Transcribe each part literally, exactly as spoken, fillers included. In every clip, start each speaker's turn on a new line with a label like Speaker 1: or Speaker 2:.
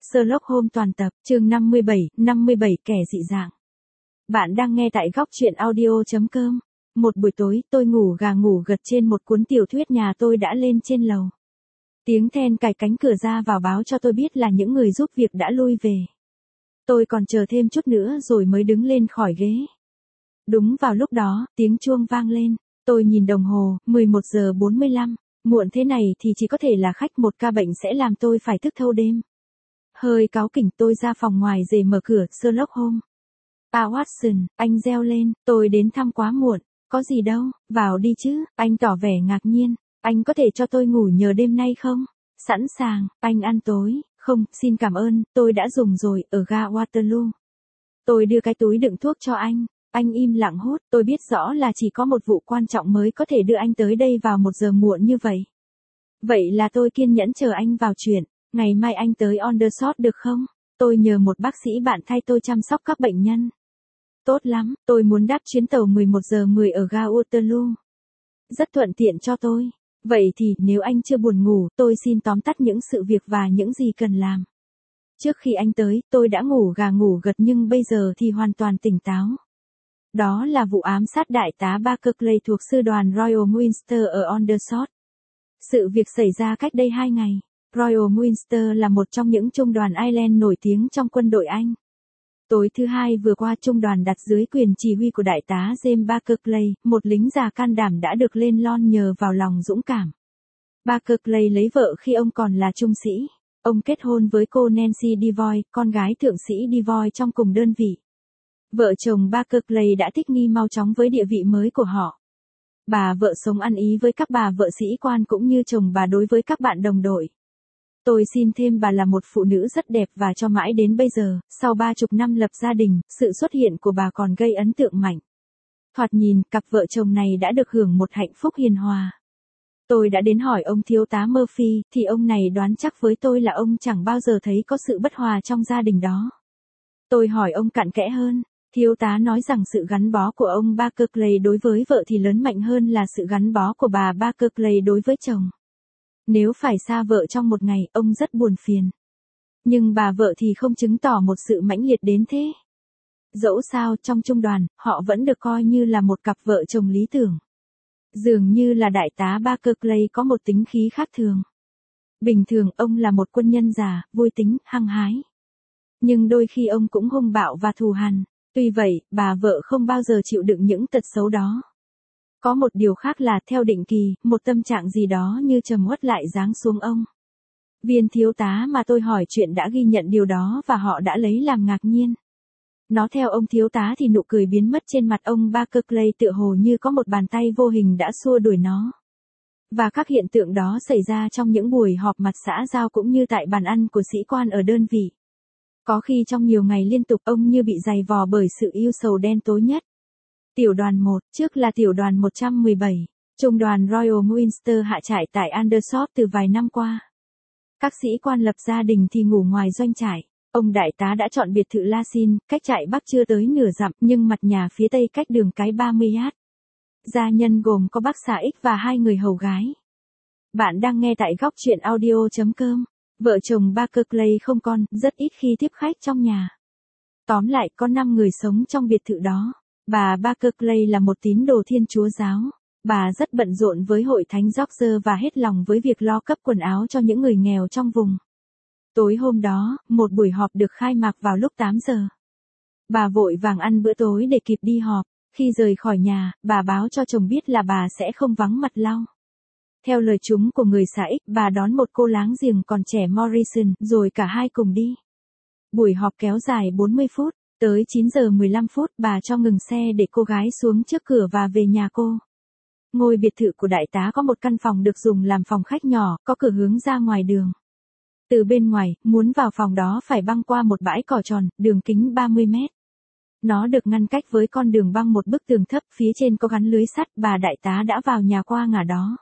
Speaker 1: Sherlock Holmes toàn tập, chương năm mươi bảy, năm mươi bảy kẻ dị dạng. Bạn đang nghe tại góc truyện audio chấm com. Một buổi tối, tôi ngủ gà ngủ gật trên một cuốn tiểu thuyết nhà tôi đã lên trên lầu. Tiếng then cài cánh cửa ra vào báo cho tôi biết là những người giúp việc đã lui về. Tôi còn chờ thêm chút nữa rồi mới đứng lên khỏi ghế. Đúng vào lúc đó, tiếng chuông vang lên. Tôi nhìn đồng hồ, mười một giờ bốn mươi lăm. Muộn thế này thì chỉ có thể là khách, một ca bệnh sẽ làm tôi phải thức thâu đêm. Hơi cáu kỉnh tôi ra phòng ngoài rề mở cửa. Sherlock Holmes. À Watson, anh reo lên, tôi đến thăm quá muộn. Có gì đâu, vào đi chứ. Anh tỏ vẻ ngạc nhiên. Anh có thể cho tôi ngủ nhờ đêm nay không? Sẵn sàng. Anh ăn tối? Không, xin cảm ơn, tôi đã dùng rồi, ở ga Waterloo. Tôi đưa cái túi đựng thuốc cho anh. Anh im lặng hút, tôi biết rõ là chỉ có một vụ quan trọng mới có thể đưa anh tới đây vào một giờ muộn như vậy. Vậy là tôi kiên nhẫn chờ anh vào chuyện. Ngày mai anh tới Aldershot được không? Tôi nhờ một bác sĩ bạn thay tôi chăm sóc các bệnh nhân. Tốt lắm, tôi muốn đáp chuyến tàu mười một giờ mười ở ga Waterloo. Rất thuận tiện cho tôi. Vậy thì, nếu anh chưa buồn ngủ, tôi xin tóm tắt những sự việc và những gì cần làm. Trước khi anh tới, tôi đã ngủ gà ngủ gật nhưng bây giờ thì hoàn toàn tỉnh táo. Đó là vụ ám sát đại tá Barclay thuộc sư đoàn Royal Windsor ở Aldershot. Sự việc xảy ra cách đây hai ngày. Royal Windsor là một trong những trung đoàn Ireland nổi tiếng trong quân đội Anh. Tối thứ hai vừa qua, trung đoàn đặt dưới quyền chỉ huy của đại tá James Barclay, một lính già can đảm đã được lên lon nhờ vào lòng dũng cảm. Barclay lấy vợ khi ông còn là trung sĩ. Ông kết hôn với cô Nancy Devoy, con gái thượng sĩ Devoy trong cùng đơn vị. Vợ chồng Barclay đã thích nghi mau chóng với địa vị mới của họ. Bà vợ sống ăn ý với các bà vợ sĩ quan cũng như chồng bà đối với các bạn đồng đội. Tôi xin thêm, bà là một phụ nữ rất đẹp và cho mãi đến bây giờ, sau ba chục năm lập gia đình, sự xuất hiện của bà còn gây ấn tượng mạnh. Thoạt nhìn, cặp vợ chồng này đã được hưởng một hạnh phúc hiền hòa. Tôi đã đến hỏi ông thiếu tá Murphy, thì ông này đoán chắc với tôi là ông chẳng bao giờ thấy có sự bất hòa trong gia đình đó. Tôi hỏi ông cặn kẽ hơn. Thiếu tá nói rằng sự gắn bó của ông Barclay đối với vợ thì lớn mạnh hơn là sự gắn bó của bà Barclay đối với chồng. Nếu phải xa vợ trong một ngày, ông rất buồn phiền. Nhưng bà vợ thì không chứng tỏ một sự mãnh liệt đến thế. Dẫu sao, trong trung đoàn, họ vẫn được coi như là một cặp vợ chồng lý tưởng. Dường như là đại tá Barclay có một tính khí khác thường. Bình thường, ông là một quân nhân già, vui tính, hăng hái. Nhưng đôi khi ông cũng hung bạo và thù hằn. Tuy vậy, bà vợ không bao giờ chịu đựng những tật xấu đó. Có một điều khác là, theo định kỳ, một tâm trạng gì đó như trầm uất lại giáng xuống ông. Viên thiếu tá mà tôi hỏi chuyện đã ghi nhận điều đó và họ đã lấy làm ngạc nhiên. Nó theo ông thiếu tá thì nụ cười biến mất trên mặt ông Barclay tựa hồ như có một bàn tay vô hình đã xua đuổi nó. Và các hiện tượng đó xảy ra trong những buổi họp mặt xã giao cũng như tại bàn ăn của sĩ quan ở đơn vị. Có khi trong nhiều ngày liên tục ông như bị dày vò bởi sự ưu sầu đen tối nhất. Tiểu đoàn một, trước là tiểu đoàn một trăm mười bảy, trung đoàn Royal Windsor hạ trại tại Aldershot từ vài năm qua. Các sĩ quan lập gia đình thì ngủ ngoài doanh trại. Ông đại tá đã chọn biệt thự La Sin, cách trại bắc chưa tới nửa dặm nhưng mặt nhà phía tây cách đường cái ba mươi yard. Gia nhân gồm có bác xã X và hai người hầu gái. Bạn đang nghe tại góc truyện audio chấm com. Vợ chồng Barclay không con, rất ít khi tiếp khách trong nhà. Tóm lại, có năm người sống trong biệt thự đó. Bà Barclay là một tín đồ Thiên Chúa giáo. Bà rất bận rộn với hội thánh George và hết lòng với việc lo cấp quần áo cho những người nghèo trong vùng. Tối hôm đó, một buổi họp được khai mạc vào lúc tám giờ. Bà vội vàng ăn bữa tối để kịp đi họp. Khi rời khỏi nhà, bà báo cho chồng biết là bà sẽ không vắng mặt lâu. Theo lời chúng của người xã X, bà đón một cô láng giềng còn trẻ Morrison, rồi cả hai cùng đi. Buổi họp kéo dài bốn mươi phút, tới chín giờ mười lăm phút bà cho ngừng xe để cô gái xuống trước cửa và về nhà cô. Ngôi biệt thự của đại tá có một căn phòng được dùng làm phòng khách nhỏ, có cửa hướng ra ngoài đường. Từ bên ngoài, muốn vào phòng đó phải băng qua một bãi cỏ tròn, đường kính ba mươi mét. Nó được ngăn cách với con đường băng một bức tường thấp, phía trên có gắn lưới sắt. Bà đại tá đã vào nhà qua ngả đó.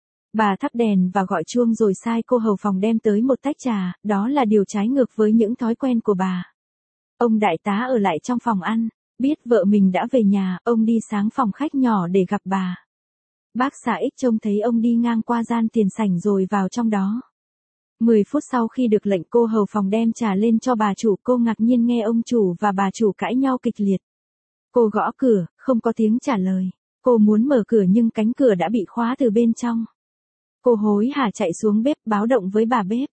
Speaker 1: Bà thắp đèn và gọi chuông rồi sai cô hầu phòng đem tới một tách trà, đó là điều trái ngược với những thói quen của bà. Ông đại tá ở lại trong phòng ăn, biết vợ mình đã về nhà, ông đi sáng phòng khách nhỏ để gặp bà. Bác xã X trông thấy ông đi ngang qua gian tiền sảnh rồi vào trong đó. mười phút sau khi được lệnh, cô hầu phòng đem trà lên cho bà chủ, cô ngạc nhiên nghe ông chủ và bà chủ cãi nhau kịch liệt. Cô gõ cửa, không có tiếng trả lời. Cô muốn mở cửa nhưng cánh cửa đã bị khóa từ bên trong. Cô hối hả chạy xuống bếp báo động với bà bếp.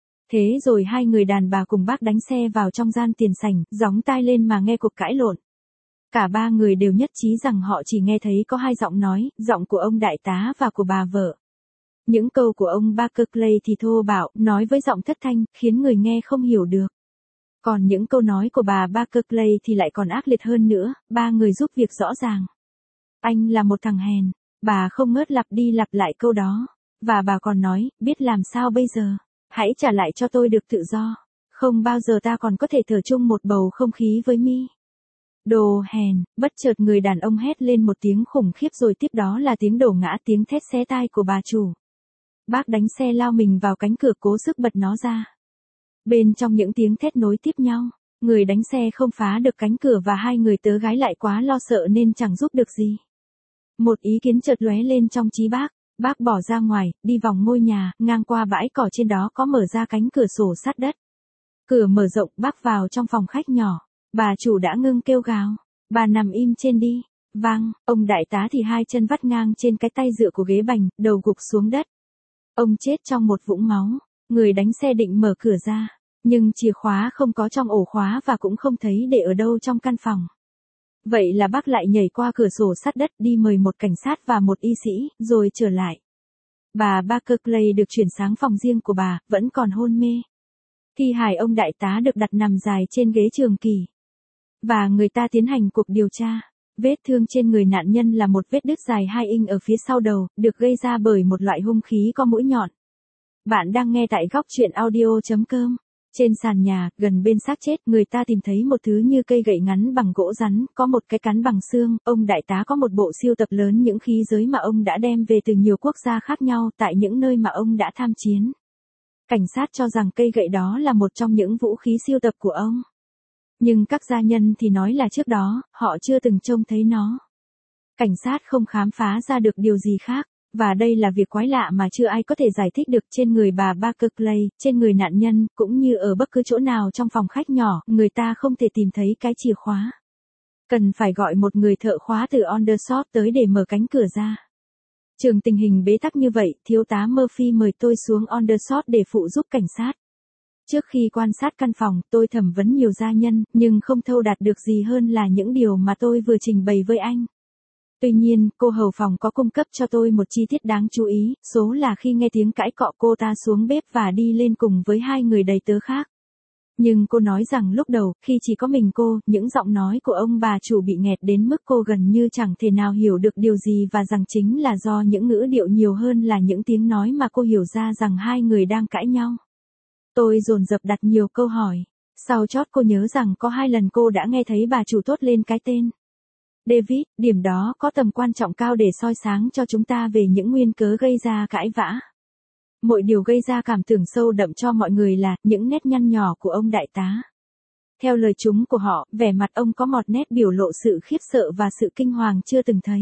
Speaker 1: Thế rồi hai người đàn bà cùng bác đánh xe vào trong gian tiền sảnh, gióng tai lên mà nghe cuộc cãi lộn. Cả ba người đều nhất trí rằng họ chỉ nghe thấy có hai giọng nói, giọng của ông đại tá và của bà vợ. Những câu của ông Barclay thì thô bạo, nói với giọng thất thanh, khiến người nghe không hiểu được. Còn những câu nói của bà Barclay thì lại còn ác liệt hơn nữa, ba người giúp việc rõ ràng. Anh là một thằng hèn, bà không ngớt lặp đi lặp lại câu đó. Và bà còn nói, biết làm sao bây giờ, hãy trả lại cho tôi được tự do. Không bao giờ ta còn có thể thở chung một bầu không khí với mi. Đồ hèn, bất chợt người đàn ông hét lên một tiếng khủng khiếp rồi tiếp đó là tiếng đổ ngã, tiếng thét xé tai của bà chủ. Bác đánh xe lao mình vào cánh cửa cố sức bật nó ra. Bên trong những tiếng thét nối tiếp nhau, người đánh xe không phá được cánh cửa và hai người tớ gái lại quá lo sợ nên chẳng giúp được gì. Một ý kiến chợt lóe lên trong trí bác, bác bỏ ra ngoài, đi vòng ngôi nhà, ngang qua bãi cỏ trên đó có mở ra cánh cửa sổ sát đất. Cửa mở rộng, bác vào trong phòng khách nhỏ, bà chủ đã ngưng kêu gào, bà nằm im trên đi. Vang, ông đại tá thì hai chân vắt ngang trên cái tay dựa của ghế bành, đầu gục xuống đất. Ông chết trong một vũng máu. Người đánh xe định mở cửa ra, nhưng chìa khóa không có trong ổ khóa và cũng không thấy để ở đâu trong căn phòng. Vậy là bác lại nhảy qua cửa sổ sát đất đi mời một cảnh sát và một y sĩ, rồi trở lại. Bà Barclay được chuyển sang phòng riêng của bà, vẫn còn hôn mê. Thi hài ông đại tá được đặt nằm dài trên ghế trường kỳ. Và người ta tiến hành cuộc điều tra. Vết thương trên người nạn nhân là một vết đứt dài hai inch ở phía sau đầu, được gây ra bởi một loại hung khí có mũi nhọn. Bạn đang nghe tại góc truyện audio chấm com. Trên sàn nhà, gần bên xác chết, người ta tìm thấy một thứ như cây gậy ngắn bằng gỗ rắn, có một cái cán bằng xương. Ông đại tá có một bộ sưu tập lớn những khí giới mà ông đã đem về từ nhiều quốc gia khác nhau tại những nơi mà ông đã tham chiến. Cảnh sát cho rằng cây gậy đó là một trong những vũ khí sưu tập của ông. Nhưng các gia nhân thì nói là trước đó, họ chưa từng trông thấy nó. Cảnh sát không khám phá ra được điều gì khác. Và đây là việc quái lạ mà chưa ai có thể giải thích được. Trên người bà Barclay, trên người nạn nhân, cũng như ở bất cứ chỗ nào trong phòng khách nhỏ, người ta không thể tìm thấy cái chìa khóa. Cần phải gọi một người thợ khóa từ Aldershot tới để mở cánh cửa ra. Trường tình hình bế tắc như vậy, thiếu tá Murphy mời tôi xuống Aldershot để phụ giúp cảnh sát. Trước khi quan sát căn phòng, tôi thẩm vấn nhiều gia nhân, nhưng không thâu đạt được gì hơn là những điều mà tôi vừa trình bày với anh. Tuy nhiên, cô hầu phòng có cung cấp cho tôi một chi tiết đáng chú ý, số là khi nghe tiếng cãi cọ cô ta xuống bếp và đi lên cùng với hai người đầy tớ khác. Nhưng cô nói rằng lúc đầu, khi chỉ có mình cô, những giọng nói của ông bà chủ bị nghẹt đến mức cô gần như chẳng thể nào hiểu được điều gì và rằng chính là do những ngữ điệu nhiều hơn là những tiếng nói mà cô hiểu ra rằng hai người đang cãi nhau. Tôi dồn dập đặt nhiều câu hỏi. Sau chót cô nhớ rằng có hai lần cô đã nghe thấy bà chủ thốt lên cái tên David, điểm đó có tầm quan trọng cao để soi sáng cho chúng ta về những nguyên cớ gây ra cãi vã. Mọi điều gây ra cảm tưởng sâu đậm cho mọi người là những nét nhăn nhỏ của ông đại tá. Theo lời chúng của họ, vẻ mặt ông có một nét biểu lộ sự khiếp sợ và sự kinh hoàng chưa từng thấy.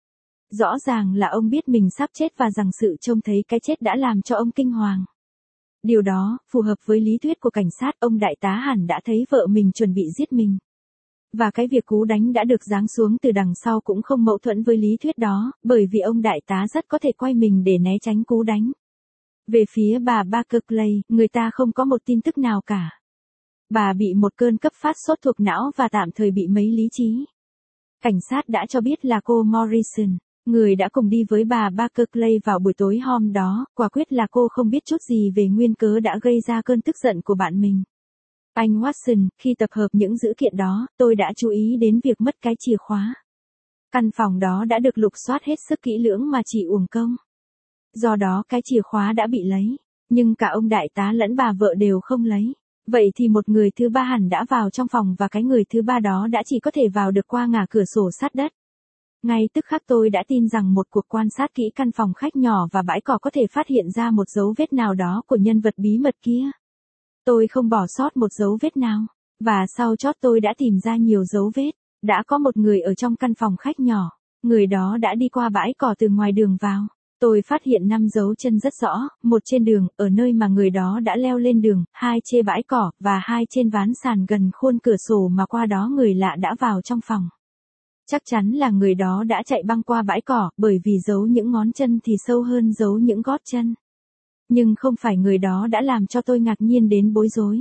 Speaker 1: Rõ ràng là ông biết mình sắp chết và rằng sự trông thấy cái chết đã làm cho ông kinh hoàng. Điều đó, phù hợp với lý thuyết của cảnh sát, ông đại tá hẳn đã thấy vợ mình chuẩn bị giết mình. Và cái việc cú đánh đã được giáng xuống từ đằng sau cũng không mâu thuẫn với lý thuyết đó, bởi vì ông đại tá rất có thể quay mình để né tránh cú đánh. Về phía bà Barclay, người ta không có một tin tức nào cả. Bà bị một cơn cấp phát sốt thuộc não và tạm thời bị mấy lý trí. Cảnh sát đã cho biết là cô Morrison, người đã cùng đi với bà Barclay vào buổi tối hôm đó, quả quyết là cô không biết chút gì về nguyên cớ đã gây ra cơn tức giận của bạn mình. Anh Watson, khi tập hợp những dữ kiện đó, tôi đã chú ý đến việc mất cái chìa khóa. Căn phòng đó đã được lục soát hết sức kỹ lưỡng mà chỉ uổng công. Do đó cái chìa khóa đã bị lấy, nhưng cả ông đại tá lẫn bà vợ đều không lấy. Vậy thì một người thứ ba hẳn đã vào trong phòng và cái người thứ ba đó đã chỉ có thể vào được qua ngả cửa sổ sát đất. Ngay tức khắc tôi đã tin rằng một cuộc quan sát kỹ căn phòng khách nhỏ và bãi cỏ có thể phát hiện ra một dấu vết nào đó của nhân vật bí mật kia. Tôi không bỏ sót một dấu vết nào, và sau chót tôi đã tìm ra nhiều dấu vết. Đã có một người ở trong căn phòng khách nhỏ, người đó đã đi qua bãi cỏ từ ngoài đường vào. Tôi phát hiện năm dấu chân rất rõ, một trên đường, ở nơi mà người đó đã leo lên đường, hai trên bãi cỏ, và hai trên ván sàn gần khuôn cửa sổ mà qua đó người lạ đã vào trong phòng. Chắc chắn là người đó đã chạy băng qua bãi cỏ, bởi vì dấu những ngón chân thì sâu hơn dấu những gót chân. Nhưng không phải người đó đã làm cho tôi ngạc nhiên đến bối rối.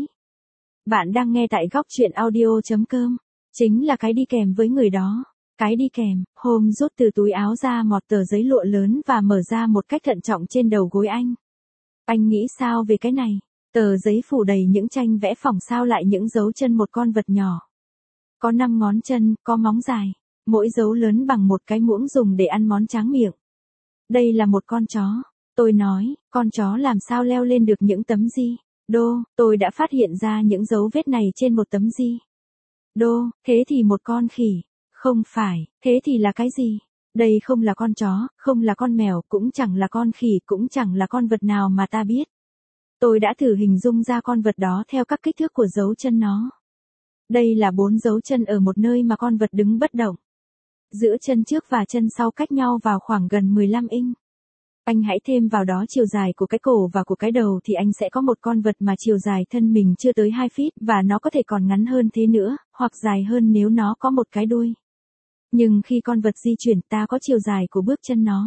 Speaker 1: Bạn đang nghe tại góc chuyện audio chấm com. Chính là cái đi kèm với người đó. Cái đi kèm, Holmes rút từ túi áo ra một tờ giấy lụa lớn và mở ra một cách thận trọng trên đầu gối anh. Anh nghĩ sao về cái này? Tờ giấy phủ đầy những tranh vẽ phỏng sao lại những dấu chân một con vật nhỏ. Có năm ngón chân, có móng dài. Mỗi dấu lớn bằng một cái muỗng dùng để ăn món tráng miệng. Đây là một con chó. Tôi nói, con chó làm sao leo lên được những tấm di. Đô, tôi đã phát hiện ra những dấu vết này trên một tấm di. Đô, thế thì một con khỉ. Không phải, thế thì là cái gì? Đây không là con chó, không là con mèo, cũng chẳng là con khỉ, cũng chẳng là con vật nào mà ta biết. Tôi đã thử hình dung ra con vật đó theo các kích thước của dấu chân nó. Đây là bốn dấu chân ở một nơi mà con vật đứng bất động. Giữa chân trước và chân sau cách nhau vào khoảng gần mười lăm inch. Anh hãy thêm vào đó chiều dài của cái cổ và của cái đầu thì anh sẽ có một con vật mà chiều dài thân mình chưa tới hai feet và nó có thể còn ngắn hơn thế nữa, hoặc dài hơn nếu nó có một cái đuôi. Nhưng khi con vật di chuyển ta có chiều dài của bước chân nó.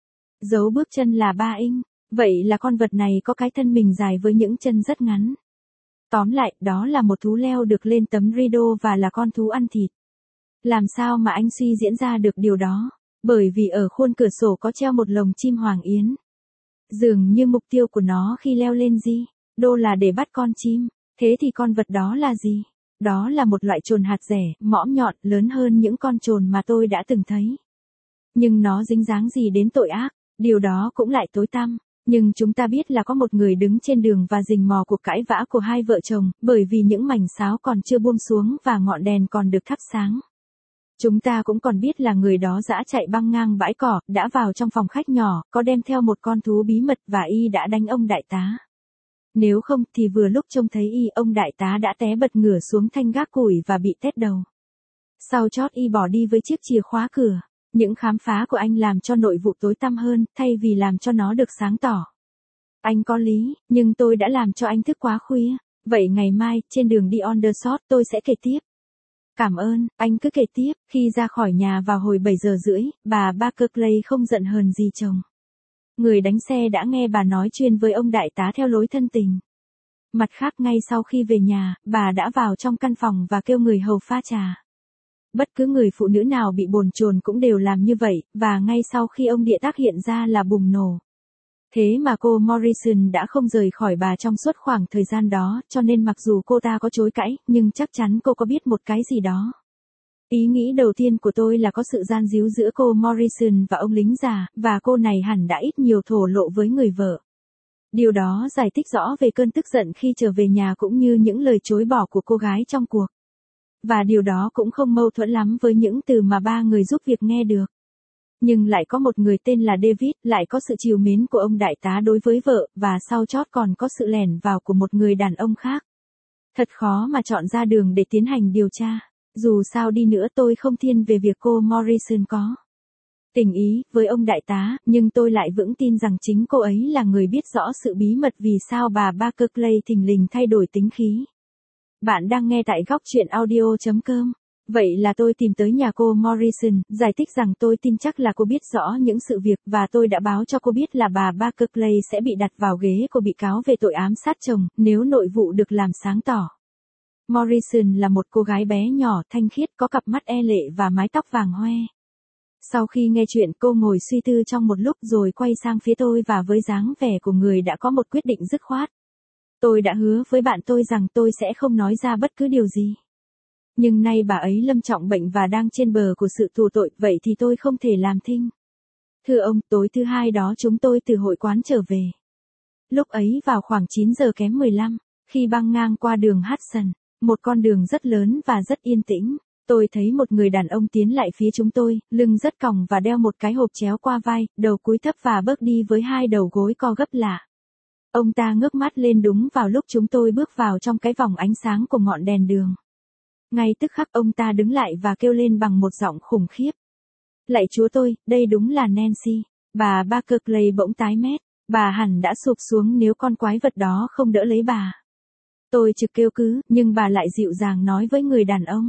Speaker 1: Dấu bước chân là ba inch, vậy là con vật này có cái thân mình dài với những chân rất ngắn. Tóm lại, đó là một thú leo được lên tấm rideau và là con thú ăn thịt. Làm sao mà anh suy diễn ra được điều đó? Bởi vì ở khuôn cửa sổ có treo một lồng chim hoàng yến. Dường như mục tiêu của nó khi leo lên di đô là để bắt con chim. Thế thì con vật đó là gì? Đó là một loại chồn hạt rẻ, mõm nhọn, lớn hơn những con chồn mà tôi đã từng thấy. Nhưng nó dính dáng gì đến tội ác? Điều đó cũng lại tối tăm. Nhưng chúng ta biết là có một người đứng trên đường và rình mò cuộc cãi vã của hai vợ chồng, bởi vì những mảnh sáo còn chưa buông xuống và ngọn đèn còn được thắp sáng. Chúng ta cũng còn biết là người đó dã chạy băng ngang bãi cỏ, đã vào trong phòng khách nhỏ, có đem theo một con thú bí mật và y đã đánh ông đại tá. Nếu không thì vừa lúc trông thấy y, ông đại tá đã té bật ngửa xuống thanh gác củi và bị tét đầu. Sau chót y bỏ đi với chiếc chìa khóa cửa. Những khám phá của anh làm cho nội vụ tối tăm hơn, thay vì làm cho nó được sáng tỏ. Anh có lý, nhưng tôi đã làm cho anh thức quá khuya. Vậy ngày mai, trên đường đi on the shot tôi sẽ kể tiếp. Cảm ơn, anh cứ kể tiếp. Khi ra khỏi nhà vào hồi bảy giờ rưỡi, bà Barclay không giận hờn gì chồng. Người đánh xe đã nghe bà nói chuyện với ông đại tá theo lối thân tình. Mặt khác ngay sau khi về nhà, bà đã vào trong căn phòng và kêu người hầu pha trà. Bất cứ người phụ nữ nào bị bồn chồn cũng đều làm như vậy, và ngay sau khi ông địa tác hiện ra là bùng nổ. Thế mà cô Morrison đã không rời khỏi bà trong suốt khoảng thời gian đó, cho nên mặc dù cô ta có chối cãi, nhưng chắc chắn cô có biết một cái gì đó. Ý nghĩ đầu tiên của tôi là có sự gian díu giữa cô Morrison và ông lính già, và cô này hẳn đã ít nhiều thổ lộ với người vợ. Điều đó giải thích rõ về cơn tức giận khi trở về nhà cũng như những lời chối bỏ của cô gái trong cuộc. Và điều đó cũng không mâu thuẫn lắm với những từ mà ba người giúp việc nghe được. Nhưng lại có một người tên là David, lại có sự trìu mến của ông đại tá đối với vợ, và sau chót còn có sự lẻn vào của một người đàn ông khác. Thật khó mà chọn ra đường để tiến hành điều tra. Dù sao đi nữa tôi không thiên về việc cô Morrison có tình ý với ông đại tá, nhưng tôi lại vững tin rằng chính cô ấy là người biết rõ sự bí mật vì sao bà Barclay thình lình thay đổi tính khí. Bạn đang nghe tại góc chuyện audio chấm com. Vậy là tôi tìm tới nhà cô Morrison, giải thích rằng tôi tin chắc là cô biết rõ những sự việc và tôi đã báo cho cô biết là bà Barclay sẽ bị đặt vào ghế của bị cáo về tội ám sát chồng, nếu nội vụ được làm sáng tỏ. Morrison là một cô gái bé nhỏ, thanh khiết, có cặp mắt e lệ và mái tóc vàng hoe. Sau khi nghe chuyện cô ngồi suy tư trong một lúc rồi quay sang phía tôi và với dáng vẻ của người đã có một quyết định dứt khoát. Tôi đã hứa với bạn tôi rằng tôi sẽ không nói ra bất cứ điều gì. Nhưng nay bà ấy lâm trọng bệnh và đang trên bờ của sự tù tội, vậy thì tôi không thể làm thinh. Thưa ông, tối thứ hai đó chúng tôi từ hội quán trở về. Lúc ấy vào khoảng chín giờ kém mười lăm, khi băng ngang qua đường Hudson, một con đường rất lớn và rất yên tĩnh, tôi thấy một người đàn ông tiến lại phía chúng tôi, lưng rất còng và đeo một cái hộp chéo qua vai, đầu cúi thấp và bước đi với hai đầu gối co gấp lạ. Ông ta ngước mắt lên đúng vào lúc chúng tôi bước vào trong cái vòng ánh sáng của ngọn đèn đường. Ngay tức khắc ông ta đứng lại và kêu lên bằng một giọng khủng khiếp. Lạy Chúa tôi, đây đúng là Nancy. Bà Barclay bỗng tái mét, bà hẳn đã sụp xuống nếu con quái vật đó không đỡ lấy bà. Tôi trực kêu cứ, nhưng bà lại dịu dàng nói với người đàn ông.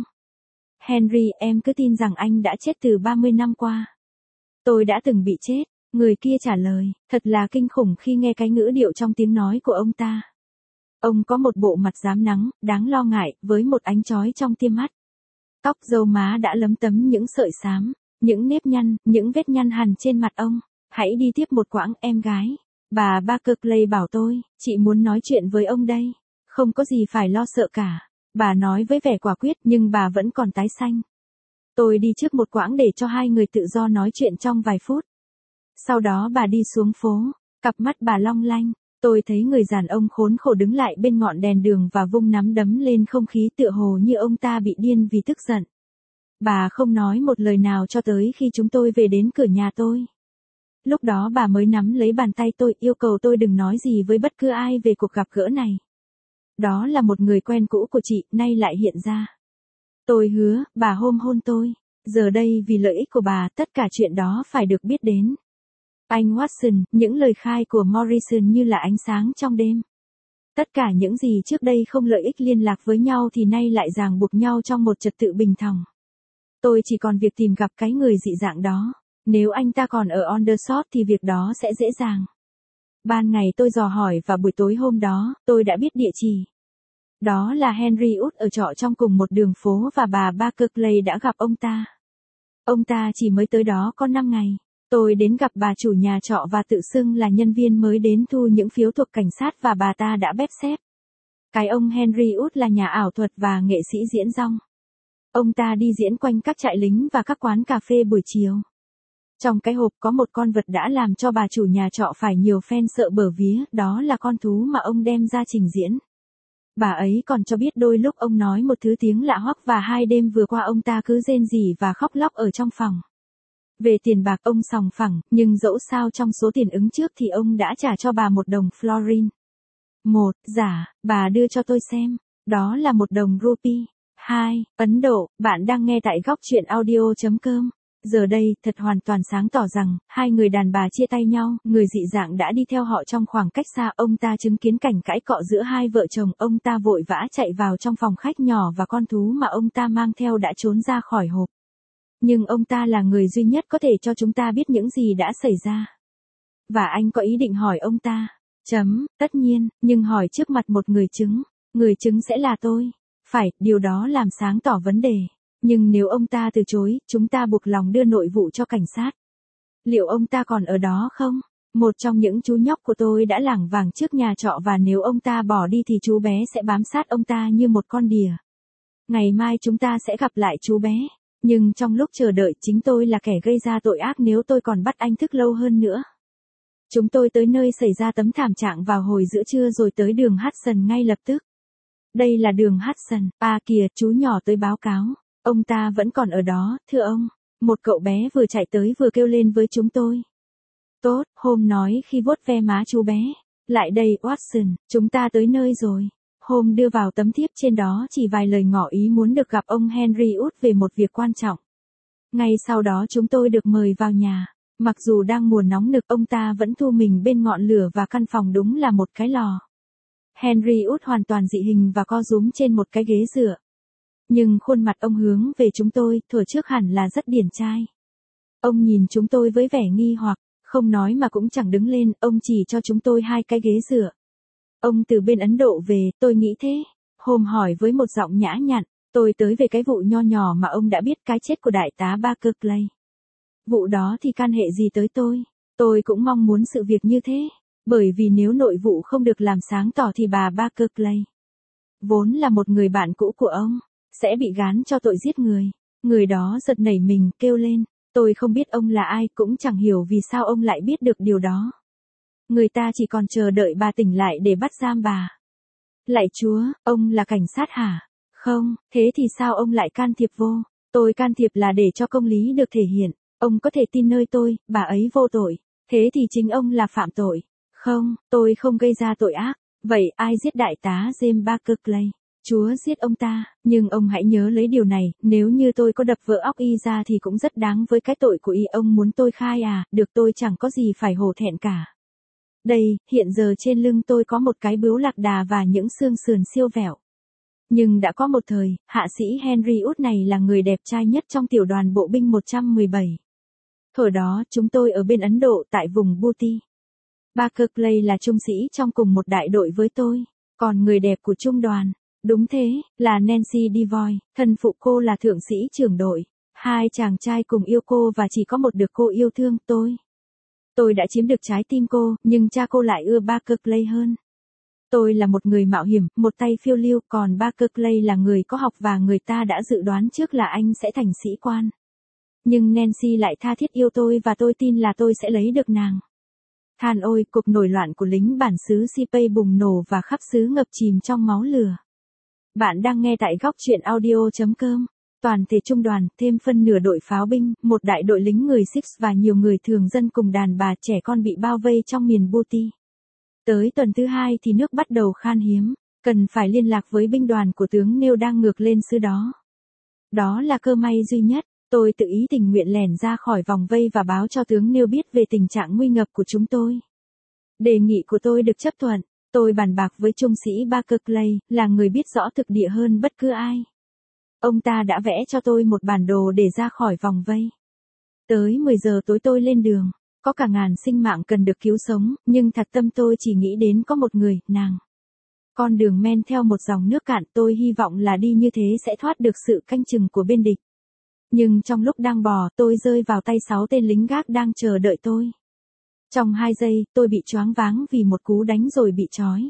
Speaker 1: Henry, em cứ tin rằng anh đã chết từ ba mươi năm qua. Tôi đã từng bị chết, người kia trả lời, thật là kinh khủng khi nghe cái ngữ điệu trong tiếng nói của ông ta. Ông có một bộ mặt rám nắng, đáng lo ngại, với một ánh chói trong tia mắt. Tóc râu má đã lấm tấm những sợi xám, những nếp nhăn, những vết nhăn hằn trên mặt ông. Hãy đi tiếp một quãng, em gái. Bà Barclay bảo tôi, chị muốn nói chuyện với ông đây. Không có gì phải lo sợ cả. Bà nói với vẻ quả quyết nhưng bà vẫn còn tái xanh. Tôi đi trước một quãng để cho hai người tự do nói chuyện trong vài phút. Sau đó bà đi xuống phố, cặp mắt bà long lanh. Tôi thấy người đàn ông khốn khổ đứng lại bên ngọn đèn đường và vung nắm đấm lên không khí tựa hồ như ông ta bị điên vì tức giận. Bà không nói một lời nào cho tới khi chúng tôi về đến cửa nhà tôi. Lúc đó bà mới nắm lấy bàn tay tôi, yêu cầu tôi đừng nói gì với bất cứ ai về cuộc gặp gỡ này. Đó là một người quen cũ của chị, nay lại hiện ra. Tôi hứa, bà hôm hôn tôi. Giờ đây vì lợi ích của bà, tất cả chuyện đó phải được biết đến. Anh Watson, những lời khai của Morrison như là ánh sáng trong đêm. Tất cả những gì trước đây không lợi ích liên lạc với nhau thì nay lại ràng buộc nhau trong một trật tự bình thòng. Tôi chỉ còn việc tìm gặp cái người dị dạng đó. Nếu anh ta còn ở Aldershot thì việc đó sẽ dễ dàng. Ban ngày tôi dò hỏi và buổi tối hôm đó, tôi đã biết địa chỉ. Đó là Henry Wood ở trọ trong cùng một đường phố và bà Barclay đã gặp ông ta. Ông ta chỉ mới tới đó có năm ngày. Tôi đến gặp bà chủ nhà trọ và tự xưng là nhân viên mới đến thu những phiếu thuộc cảnh sát và bà ta đã bép xếp. Cái ông Henry Wood là nhà ảo thuật và nghệ sĩ diễn dong. Ông ta đi diễn quanh các trại lính và các quán cà phê buổi chiều. Trong cái hộp có một con vật đã làm cho bà chủ nhà trọ phải nhiều fan sợ bở vía, đó là con thú mà ông đem ra trình diễn. Bà ấy còn cho biết đôi lúc ông nói một thứ tiếng lạ hoắc và hai đêm vừa qua ông ta cứ rên rỉ và khóc lóc ở trong phòng. Về tiền bạc ông sòng phẳng, nhưng dẫu sao trong số tiền ứng trước thì ông đã trả cho bà một đồng florin. Một, giả, bà đưa cho tôi xem. Đó là một đồng rupee. Hai, Ấn Độ, bạn đang nghe tại góc truyện audio chấm com. Giờ đây, thật hoàn toàn sáng tỏ rằng, hai người đàn bà chia tay nhau, người dị dạng đã đi theo họ trong khoảng cách xa, ông ta chứng kiến cảnh cãi cọ giữa hai vợ chồng, ông ta vội vã chạy vào trong phòng khách nhỏ và con thú mà ông ta mang theo đã trốn ra khỏi hộp. Nhưng ông ta là người duy nhất có thể cho chúng ta biết những gì đã xảy ra. Và anh có ý định hỏi ông ta. Chấm, tất nhiên, nhưng hỏi trước mặt một người chứng. Người chứng sẽ là tôi. Phải, điều đó làm sáng tỏ vấn đề. Nhưng nếu ông ta từ chối, chúng ta buộc lòng đưa nội vụ cho cảnh sát. Liệu ông ta còn ở đó không? Một trong những chú nhóc của tôi đã lảng vảng trước nhà trọ và nếu ông ta bỏ đi thì chú bé sẽ bám sát ông ta như một con đỉa. Ngày mai chúng ta sẽ gặp lại chú bé. Nhưng trong lúc chờ đợi chính tôi là kẻ gây ra tội ác nếu tôi còn bắt anh thức lâu hơn nữa. Chúng tôi tới nơi xảy ra tấm thảm trạng vào hồi giữa trưa rồi tới đường Hudson ngay lập tức. Đây là đường Hudson, à kìa, chú nhỏ tới báo cáo. Ông ta vẫn còn ở đó, thưa ông. Một cậu bé vừa chạy tới vừa kêu lên với chúng tôi. Tốt, Holmes nói khi vuốt ve má chú bé. Lại đây, Watson, chúng ta tới nơi rồi. Holmes đưa vào tấm thiếp trên đó chỉ vài lời ngỏ ý muốn được gặp ông Henry Wood về một việc quan trọng. Ngay sau đó chúng tôi được mời vào nhà. Mặc dù đang mùa nóng nực, ông ta vẫn thu mình bên ngọn lửa và căn phòng đúng là một cái lò. Henry Wood hoàn toàn dị hình và co rúm trên một cái ghế dựa. Nhưng khuôn mặt ông hướng về chúng tôi, thuở trước hẳn là rất điển trai. Ông nhìn chúng tôi với vẻ nghi hoặc, không nói mà cũng chẳng đứng lên, ông chỉ cho chúng tôi hai cái ghế dựa. Ông từ bên Ấn Độ về, tôi nghĩ thế. Holmes hỏi với một giọng nhã nhặn, tôi tới về cái vụ nho nhỏ mà ông đã biết, cái chết của đại tá Barclay. Vụ đó thì can hệ gì tới tôi? Tôi cũng mong muốn sự việc như thế. Bởi vì nếu nội vụ không được làm sáng tỏ thì bà Barclay, vốn là một người bạn cũ của ông, sẽ bị gán cho tội giết người. Người đó giật nảy mình, kêu lên. Tôi không biết ông là ai, cũng chẳng hiểu vì sao ông lại biết được điều đó. Người ta chỉ còn chờ đợi bà tỉnh lại để bắt giam bà. Lạy Chúa, ông là cảnh sát hả? Không, thế thì sao ông lại can thiệp vô? Tôi can thiệp là để cho công lý được thể hiện. Ông có thể tin nơi tôi, bà ấy vô tội. Thế thì chính ông là phạm tội. Không, tôi không gây ra tội ác. Vậy ai giết đại tá James Barclay? Chúa giết ông ta, nhưng ông hãy nhớ lấy điều này, nếu như tôi có đập vỡ óc y ra thì cũng rất đáng với cái tội của y. Ông muốn tôi khai à, được, tôi chẳng có gì phải hổ thẹn cả. Đây, hiện giờ trên lưng tôi có một cái bướu lạc đà và những xương sườn siêu vẹo. Nhưng đã có một thời, hạ sĩ Henry Wood này là người đẹp trai nhất trong tiểu đoàn bộ binh một trăm mười bảy. Thời đó, chúng tôi ở bên Ấn Độ tại vùng Bhuti. Baker Clay là trung sĩ trong cùng một đại đội với tôi, còn người đẹp của trung đoàn, đúng thế, là Nancy Devoy, thân phụ cô là thượng sĩ trưởng đội. Hai chàng trai cùng yêu cô và chỉ có một được cô yêu thương, tôi. Tôi đã chiếm được trái tim cô, nhưng cha cô lại ưa Baker Clay hơn. Tôi là một người mạo hiểm, một tay phiêu lưu, còn Baker Clay là người có học và người ta đã dự đoán trước là anh sẽ thành sĩ quan. Nhưng Nancy lại tha thiết yêu tôi và tôi tin là tôi sẽ lấy được nàng. Than ôi, cuộc nổi loạn của lính bản xứ Sipay bùng nổ và khắp xứ ngập chìm trong máu lửa. Bạn đang nghe tại góc truyện audio chấm com. Toàn thể trung đoàn, thêm phân nửa đội pháo binh, một đại đội lính người Sikh và nhiều người thường dân cùng đàn bà trẻ con bị bao vây trong miền Bhuti. Tới tuần thứ hai thì nước bắt đầu khan hiếm, cần phải liên lạc với binh đoàn của tướng Neil đang ngược lên xứ đó. Đó là cơ may duy nhất, tôi tự ý tình nguyện lẻn ra khỏi vòng vây và báo cho tướng Neil biết về tình trạng nguy ngập của chúng tôi. Đề nghị của tôi được chấp thuận, tôi bàn bạc với trung sĩ Baker Clay, là người biết rõ thực địa hơn bất cứ ai. Ông ta đã vẽ cho tôi một bản đồ để ra khỏi vòng vây. Tới mười giờ tối tôi lên đường, có cả ngàn sinh mạng cần được cứu sống, nhưng thật tâm tôi chỉ nghĩ đến có một người, nàng. Con đường men theo một dòng nước cạn, tôi hy vọng là đi như thế sẽ thoát được sự canh chừng của bên địch. Nhưng trong lúc đang bò, tôi rơi vào tay sáu tên lính gác đang chờ đợi tôi. Trong hai giây, tôi bị choáng váng vì một cú đánh rồi bị trói.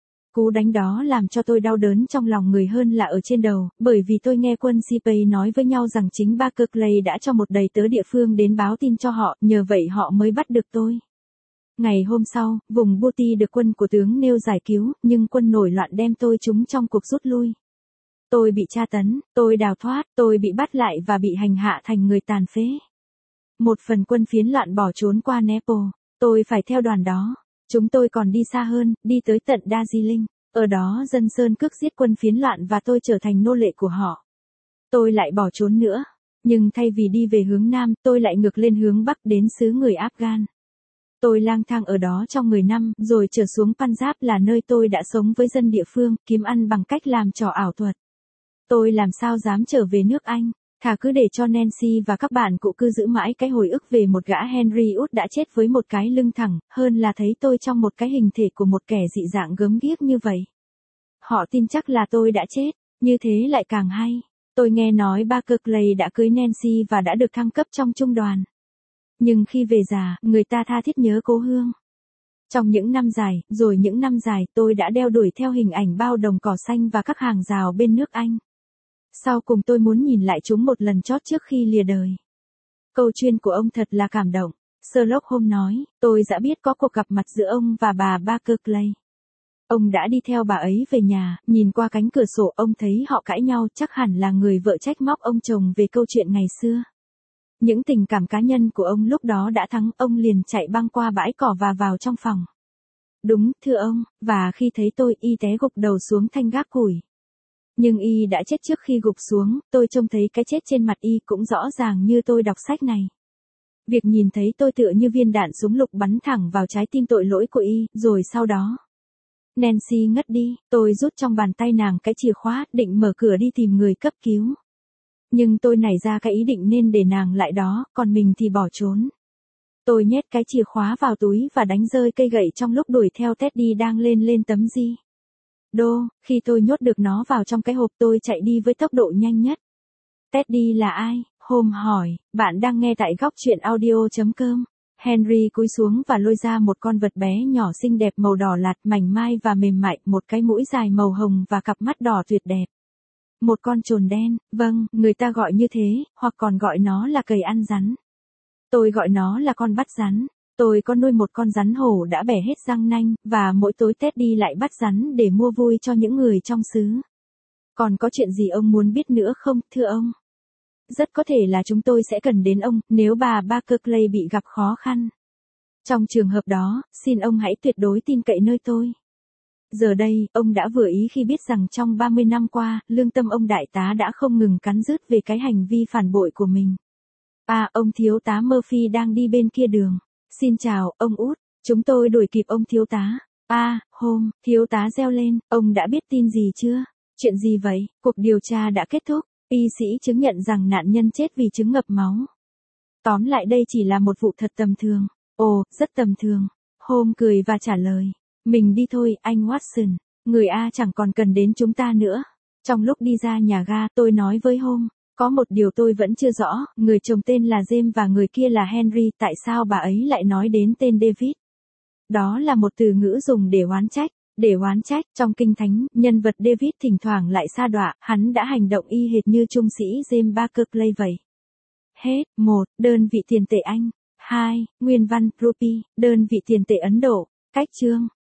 Speaker 1: Cú đánh đó làm cho tôi đau đớn trong lòng người hơn là ở trên đầu, bởi vì tôi nghe quân Sipay nói với nhau rằng chính Baker Clay đã cho một đầy tớ địa phương đến báo tin cho họ, nhờ vậy họ mới bắt được tôi. Ngày hôm sau, vùng Bhuti được quân của tướng Neil giải cứu, nhưng quân nổi loạn đem tôi trúng trong cuộc rút lui. Tôi bị tra tấn, tôi đào thoát, tôi bị bắt lại và bị hành hạ thành người tàn phế. Một phần quân phiến loạn bỏ trốn qua Nepal, tôi phải theo đoàn đó. Chúng tôi còn đi xa hơn, đi tới tận Darjeeling, ở đó dân sơn cước giết quân phiến loạn và tôi trở thành nô lệ của họ. Tôi lại bỏ trốn nữa, nhưng thay vì đi về hướng Nam, tôi lại ngược lên hướng Bắc đến xứ người Afghan. Tôi lang thang ở đó trong mười năm, rồi trở xuống Punjab là nơi tôi đã sống với dân địa phương, kiếm ăn bằng cách làm trò ảo thuật. Tôi làm sao dám trở về nước Anh, thà cứ để cho Nancy và các bạn cụ cư giữ mãi cái hồi ức về một gã Henry Wood đã chết với một cái lưng thẳng, hơn là thấy tôi trong một cái hình thể của một kẻ dị dạng gớm ghiếc như vậy. Họ tin chắc là tôi đã chết, như thế lại càng hay. Tôi nghe nói Baker Clay đã cưới Nancy và đã được thăng cấp trong trung đoàn. Nhưng khi về già, người ta tha thiết nhớ cố hương. Trong những năm dài, rồi những năm dài, tôi đã đeo đuổi theo hình ảnh bao đồng cỏ xanh và các hàng rào bên nước Anh. Sau cùng tôi muốn nhìn lại chúng một lần chót trước khi lìa đời. Câu chuyện của ông thật là cảm động. Sherlock Holmes nói, tôi đã biết có cuộc gặp mặt giữa ông và bà Baker Clay. Ông đã đi theo bà ấy về nhà, nhìn qua cánh cửa sổ ông thấy họ cãi nhau, chắc hẳn là người vợ trách móc ông chồng về câu chuyện ngày xưa. Những tình cảm cá nhân của ông lúc đó đã thắng, ông liền chạy băng qua bãi cỏ và vào trong phòng. Đúng, thưa ông, và khi thấy tôi, y té gục đầu xuống thanh gác củi. Nhưng y đã chết trước khi gục xuống, tôi trông thấy cái chết trên mặt y cũng rõ ràng như tôi đọc sách này. Việc nhìn thấy tôi tựa như viên đạn súng lục bắn thẳng vào trái tim tội lỗi của y, rồi sau đó. Nancy ngất đi, tôi rút trong bàn tay nàng cái chìa khóa, định mở cửa đi tìm người cấp cứu. Nhưng tôi nảy ra cái ý định nên để nàng lại đó, còn mình thì bỏ trốn. Tôi nhét cái chìa khóa vào túi và đánh rơi cây gậy trong lúc đuổi theo Teddy đang lên lên tấm di. Đô, khi tôi nhốt được nó vào trong cái hộp tôi chạy đi với tốc độ nhanh nhất. Teddy là ai? Holmes hỏi, bạn đang nghe tại góc truyện audio chấm com. Henry cúi xuống và lôi ra một con vật bé nhỏ xinh đẹp màu đỏ lạt, mảnh mai và mềm mại, một cái mũi dài màu hồng và cặp mắt đỏ tuyệt đẹp. Một con chồn đen, vâng, người ta gọi như thế, hoặc còn gọi nó là cầy ăn rắn. Tôi gọi nó là con bắt rắn. Tôi có nuôi một con rắn hổ đã bẻ hết răng nanh, và mỗi tối Teddy lại bắt rắn để mua vui cho những người trong xứ. Còn có chuyện gì ông muốn biết nữa không, thưa ông? Rất có thể là chúng tôi sẽ cần đến ông, nếu bà Baker Clay bị gặp khó khăn. Trong trường hợp đó, xin ông hãy tuyệt đối tin cậy nơi tôi. Giờ đây, ông đã vừa ý khi biết rằng trong ba mươi năm qua, lương tâm ông đại tá đã không ngừng cắn rứt về cái hành vi phản bội của mình. À, ông thiếu tá Murphy đang đi bên kia đường. Xin chào, ông út, chúng tôi đuổi kịp ông thiếu tá. À, hôm, thiếu tá reo lên, ông đã biết tin gì chưa? Chuyện gì vậy? Cuộc điều tra đã kết thúc, y sĩ chứng nhận rằng nạn nhân chết vì chứng ngập máu. Tóm lại đây chỉ là một vụ thật tầm thường. Ồ, rất tầm thường. Hôm cười và trả lời. Mình đi thôi, anh Watson. Người A chẳng còn cần đến chúng ta nữa. Trong lúc đi ra nhà ga, tôi nói với Hôm. Có một điều tôi vẫn chưa rõ, người chồng tên là James và người kia là Henry, tại sao bà ấy lại nói đến tên David? Đó là một từ ngữ dùng để oán trách. Để oán trách, trong Kinh Thánh, nhân vật David thỉnh thoảng lại sa đọa, hắn đã hành động y hệt như trung sĩ James Barker Clay vậy. Hết. một. Đơn vị tiền tệ Anh. hai. Nguyên văn, rupee, đơn vị tiền tệ Ấn Độ. Cách chương.